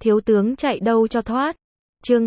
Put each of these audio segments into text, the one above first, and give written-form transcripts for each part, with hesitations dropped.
thiếu tướng chạy đâu cho thoát. Chương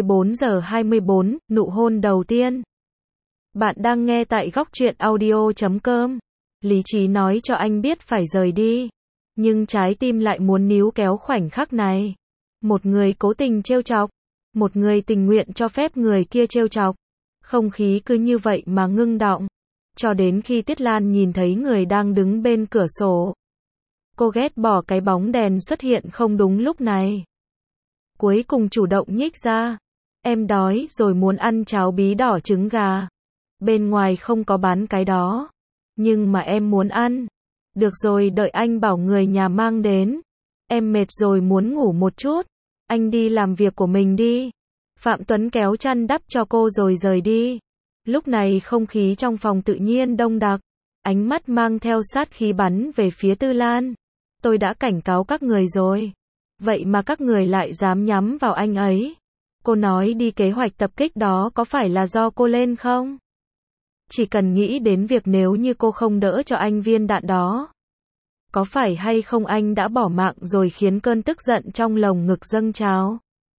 24:24, nụ hôn đầu tiên. Bạn đang nghe tại góc truyện audio.com. Lý trí nói cho anh biết phải rời đi, nhưng trái tim lại muốn níu kéo khoảnh khắc này. Một người cố tình trêu chọc, một người tình nguyện cho phép người kia trêu chọc. Không khí cứ như vậy mà ngưng đọng, cho đến khi Tuyết Lan nhìn thấy người đang đứng bên cửa sổ. Cô ghét bỏ cái bóng đèn xuất hiện không đúng lúc này. Cuối cùng chủ động nhích ra. Em đói rồi, muốn ăn cháo bí đỏ trứng gà. Bên ngoài không có bán cái đó, nhưng mà em muốn ăn. Được rồi, đợi anh bảo người nhà mang đến. Em mệt rồi, muốn ngủ một chút. Anh đi làm việc của mình đi. Phạm Tuấn kéo chăn đắp cho cô rồi rời đi. Lúc này không khí trong phòng tự nhiên đông đặc, ánh mắt mang theo sát khí bắn về phía Tư Lan. Tôi đã cảnh cáo các người rồi, vậy mà các người lại dám nhắm vào anh ấy. Cô nói đi, kế hoạch tập kích đó có phải là do cô lên không? Chỉ cần nghĩ đến việc nếu như cô không đỡ cho anh viên đạn đó, có phải hay không anh đã bỏ mạng rồi, khiến cơn tức giận trong lồng ngực dâng trào.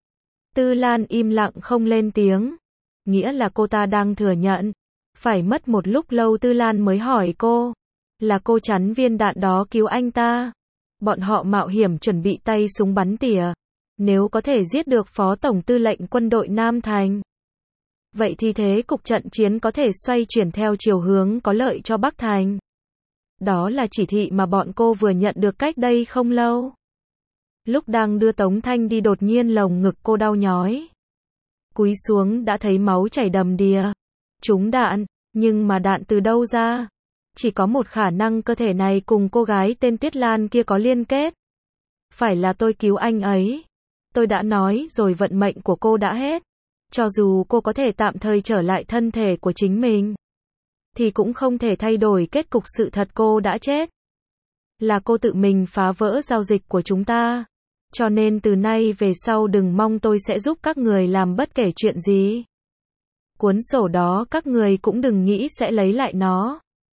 Tư Lan im lặng không lên tiếng, nghĩa là cô ta đang thừa nhận. Phải mất một lúc lâu Tư Lan mới hỏi cô, là cô chắn viên đạn đó cứu anh ta. Bọn họ mạo hiểm chuẩn bị tay súng bắn tỉa, nếu có thể giết được Phó Tổng Tư lệnh Quân đội Nam Thành, vậy thì thế cục trận chiến có thể xoay chuyển theo chiều hướng có lợi cho Bắc Thành. Đó là chỉ thị mà bọn cô vừa nhận được cách đây không lâu. Lúc đang đưa Tống Thanh đi, đột nhiên lồng ngực cô đau nhói. Cúi xuống đã thấy máu chảy đầm đìa. Trúng đạn, nhưng mà đạn từ đâu ra? Chỉ có một khả năng, cơ thể này cùng cô gái tên Tuyết Lan kia có liên kết. Phải là tôi cứu anh ấy. Tôi đã nói rồi, vận mệnh của cô đã hết. Cho dù cô có thể tạm thời trở lại thân thể của chính mình, thì cũng không thể thay đổi kết cục sự thật, cô đã chết. Là cô tự mình phá vỡ giao dịch của chúng ta. Cho nên từ nay về sau đừng mong tôi sẽ giúp các người làm bất kể chuyện gì. Cuốn sổ đó các người cũng đừng nghĩ sẽ lấy lại nó.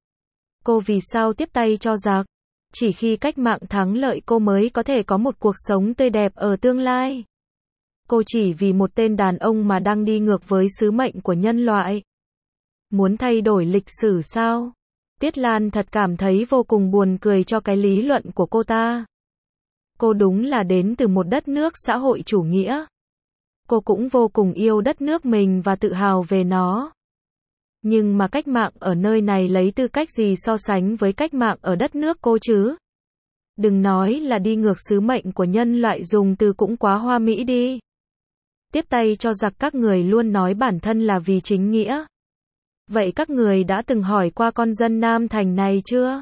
Cô vì sao tiếp tay cho giặc? Chỉ khi cách mạng thắng lợi cô mới có thể có một cuộc sống tươi đẹp ở tương lai. Cô chỉ vì một tên đàn ông mà đang đi ngược với sứ mệnh của nhân loại. Muốn thay đổi lịch sử sao? Tuyết Lan thật cảm thấy vô cùng buồn cười cho cái lý luận của cô ta. Cô đúng là đến từ một đất nước xã hội chủ nghĩa. Cô cũng vô cùng yêu đất nước mình và tự hào về nó. Nhưng mà cách mạng ở nơi này lấy tư cách gì so sánh với cách mạng ở đất nước cô chứ? Đừng nói là đi ngược sứ mệnh của nhân loại, dùng từ cũng quá hoa mỹ đi. Tiếp tay cho giặc, các người luôn nói bản thân là vì chính nghĩa. Vậy các người đã từng hỏi qua con dân Nam Thành này chưa?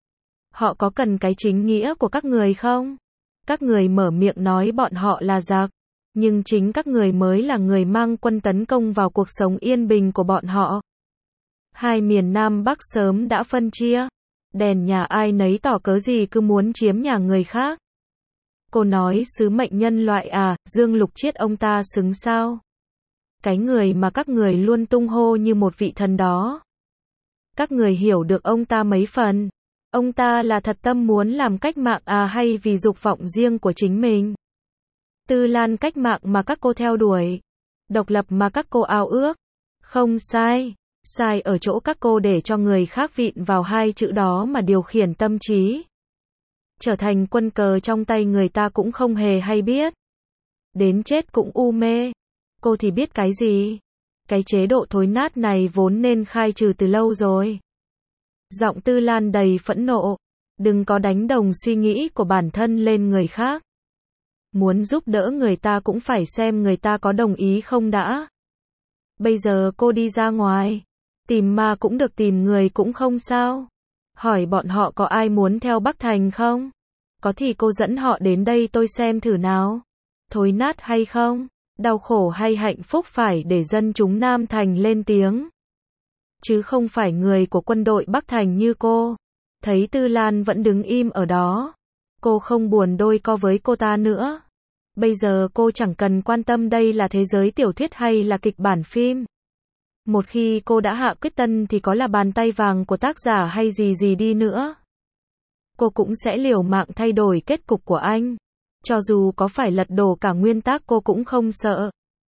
Họ có cần cái chính nghĩa của các người không? Các người mở miệng nói bọn họ là giặc, nhưng chính các người mới là người mang quân tấn công vào cuộc sống yên bình của bọn họ. Hai miền Nam Bắc sớm đã phân chia, đèn nhà ai nấy tỏ, cớ gì cứ muốn chiếm nhà người khác. Cô nói sứ mệnh nhân loại à? Dương Lục Chiết ông ta xứng sao? Cái người mà các người luôn tung hô như một vị thần đó. Các người hiểu được ông ta mấy phần? Ông ta là thật tâm muốn làm cách mạng à, hay vì dục vọng riêng của chính mình? Tư Lan, cách mạng mà các cô theo đuổi, độc lập mà các cô ao ước, không sai. Sai ở chỗ các cô để cho người khác vịn vào hai chữ đó mà điều khiển tâm trí. Trở thành quân cờ trong tay người ta cũng không hề hay biết. Đến chết cũng u mê. Cô thì biết cái gì? Cái chế độ thối nát này vốn nên khai trừ từ lâu rồi. Giọng Tư Lan đầy phẫn nộ. Đừng có đánh đồng suy nghĩ của bản thân lên người khác. Muốn giúp đỡ người ta cũng phải xem người ta có đồng ý không đã. Bây giờ cô đi ra ngoài, tìm ma cũng được, tìm người cũng không sao. Hỏi bọn họ có ai muốn theo Bắc Thành không? Có thì cô dẫn họ đến đây tôi xem thử nào. Thối nát hay không? Đau khổ hay hạnh phúc phải để dân chúng Nam Thành lên tiếng. Chứ không phải người của quân đội Bắc Thành như cô. Thấy Tư Lan vẫn đứng im ở đó, cô không buồn đôi co với cô ta nữa. Bây giờ cô chẳng cần quan tâm đây là thế giới tiểu thuyết hay là kịch bản phim. Một khi cô đã hạ quyết tâm thì có là bàn tay vàng của tác giả hay gì gì đi nữa, cô cũng sẽ liều mạng thay đổi kết cục của anh. Cho dù có phải lật đổ cả nguyên tắc cô cũng không sợ.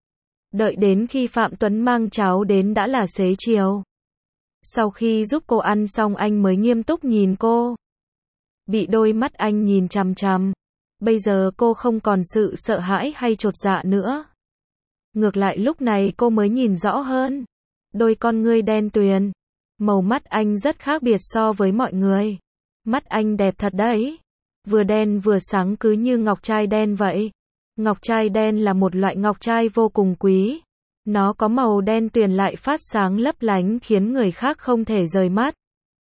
Đợi đến khi Phạm Tuấn mang cháo đến đã là xế chiều. Sau khi giúp cô ăn xong anh mới nghiêm túc nhìn cô. Bị đôi mắt anh nhìn chằm chằm. Bây giờ cô không còn sự sợ hãi hay chột dạ nữa. Ngược lại lúc này cô mới nhìn rõ hơn. Đôi con ngươi đen tuyền. Màu mắt anh rất khác biệt so với mọi người. Mắt anh đẹp thật đấy. Vừa đen vừa sáng cứ như ngọc trai đen vậy. Ngọc trai đen là một loại ngọc trai vô cùng quý. Nó có màu đen tuyền lại phát sáng lấp lánh khiến người khác không thể rời mắt.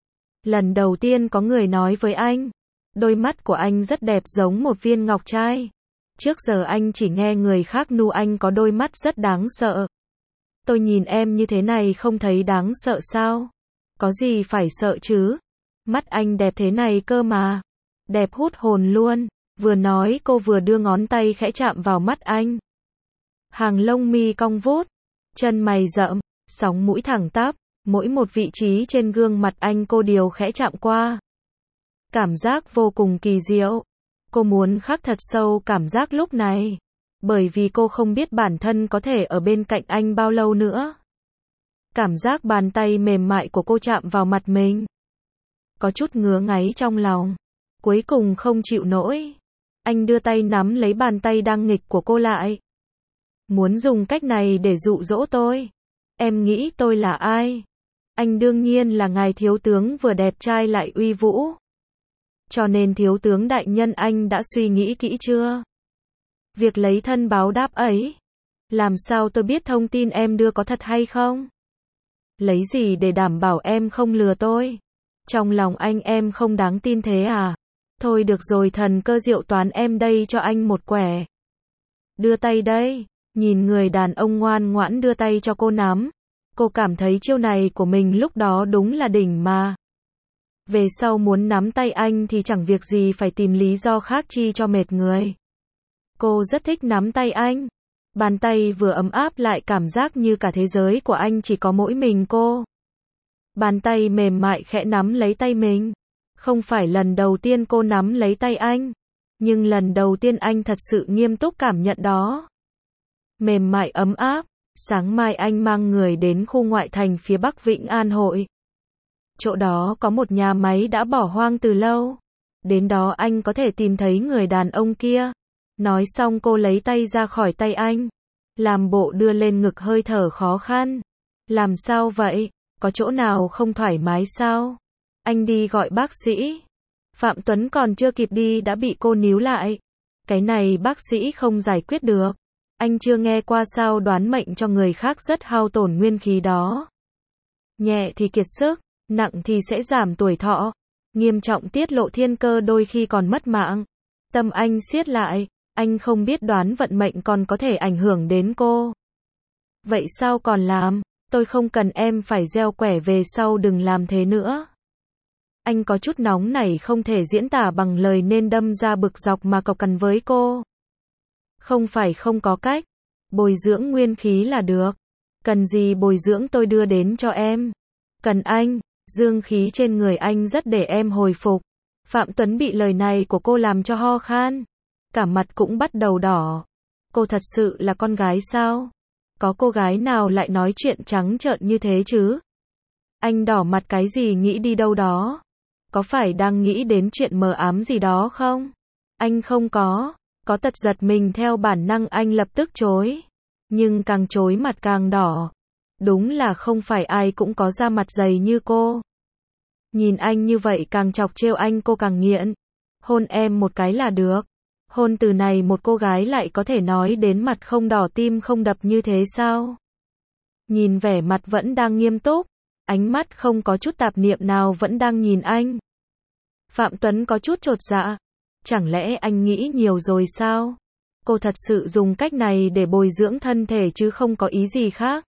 Lần đầu tiên có người nói với anh, đôi mắt của anh rất đẹp giống một viên ngọc trai. Trước giờ anh chỉ nghe người khác nu anh có đôi mắt rất đáng sợ. Tôi nhìn em như thế này không thấy đáng sợ sao? Có gì phải sợ chứ? Mắt anh đẹp thế này cơ mà. Đẹp hút hồn luôn. Vừa nói cô vừa đưa ngón tay khẽ chạm vào mắt anh. Hàng lông mi cong vút, chân mày rậm, sóng mũi thẳng tắp, mỗi một vị trí trên gương mặt anh cô đều khẽ chạm qua. Cảm giác vô cùng kỳ diệu. Cô muốn khắc thật sâu cảm giác lúc này, bởi vì cô không biết bản thân có thể ở bên cạnh anh bao lâu nữa. Cảm giác bàn tay mềm mại của cô chạm vào mặt mình. Có chút ngứa ngáy trong lòng. Cuối cùng không chịu nổi. Anh đưa tay nắm lấy bàn tay đang nghịch của cô lại. Muốn dùng cách này để dụ dỗ tôi. Em nghĩ tôi là ai? Anh đương nhiên là ngài thiếu tướng vừa đẹp trai lại uy vũ. Cho nên thiếu tướng đại nhân anh đã suy nghĩ kỹ chưa? Việc lấy thân báo đáp ấy. Làm sao tôi biết thông tin em đưa có thật hay không? Lấy gì để đảm bảo em không lừa tôi? Trong lòng anh em không đáng tin thế à? Thôi được rồi thần cơ diệu toán em đây cho anh một quẻ. Đưa tay đây. Nhìn người đàn ông ngoan ngoãn đưa tay cho cô nắm. Cô cảm thấy chiêu này của mình lúc đó đúng là đỉnh mà. Về sau muốn nắm tay anh thì chẳng việc gì phải tìm lý do khác chi cho mệt người. Cô rất thích nắm tay anh. Bàn tay vừa ấm áp lại cảm giác như cả thế giới của anh chỉ có mỗi mình cô. Bàn tay mềm mại khẽ nắm lấy tay mình. Không phải lần đầu tiên cô nắm lấy tay anh. Nhưng lần đầu tiên anh thật sự nghiêm túc cảm nhận đó. Mềm mại ấm áp. Sáng mai anh mang người đến khu ngoại thành phía Bắc Vĩnh An Hội. Chỗ đó có một nhà máy đã bỏ hoang từ lâu. Đến đó anh có thể tìm thấy người đàn ông kia. Nói xong cô lấy tay ra khỏi tay anh. Làm bộ đưa lên ngực hơi thở khó khăn. Làm sao vậy? Có chỗ nào không thoải mái sao? Anh đi gọi bác sĩ. Phạm Tuấn còn chưa kịp đi đã bị cô níu lại. Cái này bác sĩ không giải quyết được. Anh chưa nghe qua sao đoán mệnh cho người khác rất hao tổn nguyên khí đó. Nhẹ thì kiệt sức, nặng thì sẽ giảm tuổi thọ. Nghiêm trọng tiết lộ thiên cơ đôi khi còn mất mạng. Tâm anh siết lại, anh không biết đoán vận mệnh còn có thể ảnh hưởng đến cô. Vậy sao còn làm? Tôi không cần em phải gieo quẻ về sau đừng làm thế nữa. Anh có chút nóng nảy không thể diễn tả bằng lời nên đâm ra bực dọc mà cộc cằn với cô. Không phải không có cách. Bồi dưỡng nguyên khí là được. Cần gì bồi dưỡng tôi đưa đến cho em. Cần anh. Dương khí trên người anh rất để em hồi phục. Phạm Tuấn bị lời này của cô làm cho ho khan. Cả mặt cũng bắt đầu đỏ. Cô thật sự là con gái sao? Có cô gái nào lại nói chuyện trắng trợn như thế chứ? Anh đỏ mặt cái gì nghĩ đi đâu đó? Có phải đang nghĩ đến chuyện mờ ám gì đó không? Anh không có. Có tật giật mình theo bản năng anh lập tức chối. Nhưng càng chối mặt càng đỏ. Đúng là không phải ai cũng có da mặt dày như cô. Nhìn anh như vậy càng chọc trêu anh cô càng nghiện. Hôn em một cái là được. Hôn từ này một cô gái lại có thể nói đến mặt không đỏ tim không đập như thế sao? Nhìn vẻ mặt vẫn đang nghiêm túc. Ánh mắt không có chút tạp niệm nào vẫn đang nhìn anh. Phạm Tuấn có chút chột dạ. Chẳng lẽ anh nghĩ nhiều rồi sao? Cô thật sự dùng cách này để bồi dưỡng thân thể chứ không có ý gì khác.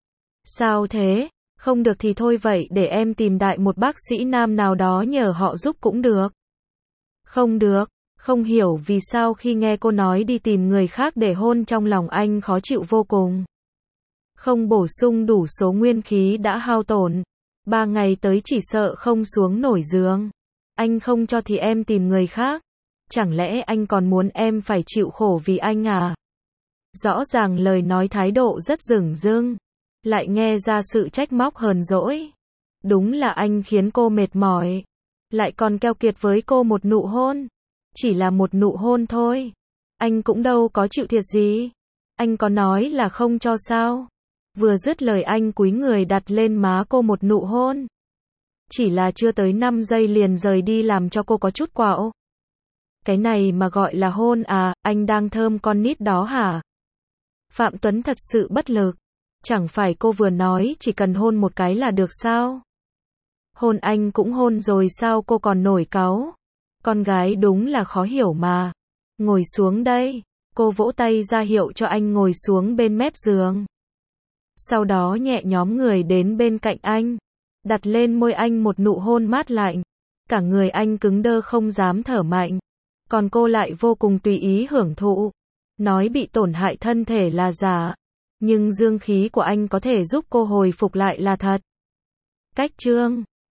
Sao thế? Không được thì thôi vậy để em tìm đại một bác sĩ nam nào đó nhờ họ giúp cũng được. Không được. Không hiểu vì sao khi nghe cô nói đi tìm người khác để hôn trong lòng anh khó chịu vô cùng. Không bổ sung đủ số nguyên khí đã hao tổn. 3 ngày tới chỉ sợ không xuống nổi giường. Anh không cho thì em tìm người khác. Chẳng lẽ anh còn muốn em phải chịu khổ vì anh à? Rõ ràng lời nói thái độ rất dửng dưng, lại nghe ra sự trách móc hờn dỗi. Đúng là anh khiến cô mệt mỏi, lại còn keo kiệt với cô một nụ hôn. Chỉ là một nụ hôn thôi, anh cũng đâu có chịu thiệt gì. Anh có nói là không cho sao? Vừa dứt lời anh cúi người đặt lên má cô một nụ hôn. Chỉ là chưa tới 5 giây liền rời đi làm cho cô có chút quạo. Cái này mà gọi là hôn à, anh đang thơm con nít đó hả? Phạm Tuấn thật sự bất lực. Chẳng phải cô vừa nói chỉ cần hôn một cái là được sao? Hôn anh cũng hôn rồi sao cô còn nổi cáu? Con gái đúng là khó hiểu mà. Ngồi xuống đây. Cô vỗ tay ra hiệu cho anh ngồi xuống bên mép giường. Sau đó nhẹ nhõm người đến bên cạnh anh, đặt lên môi anh một nụ hôn mát lạnh. Cả người anh cứng đơ không dám thở mạnh. Còn cô lại vô cùng tùy ý hưởng thụ. Nói bị tổn hại thân thể là giả, nhưng dương khí của anh có thể giúp cô hồi phục lại là thật. Cách chương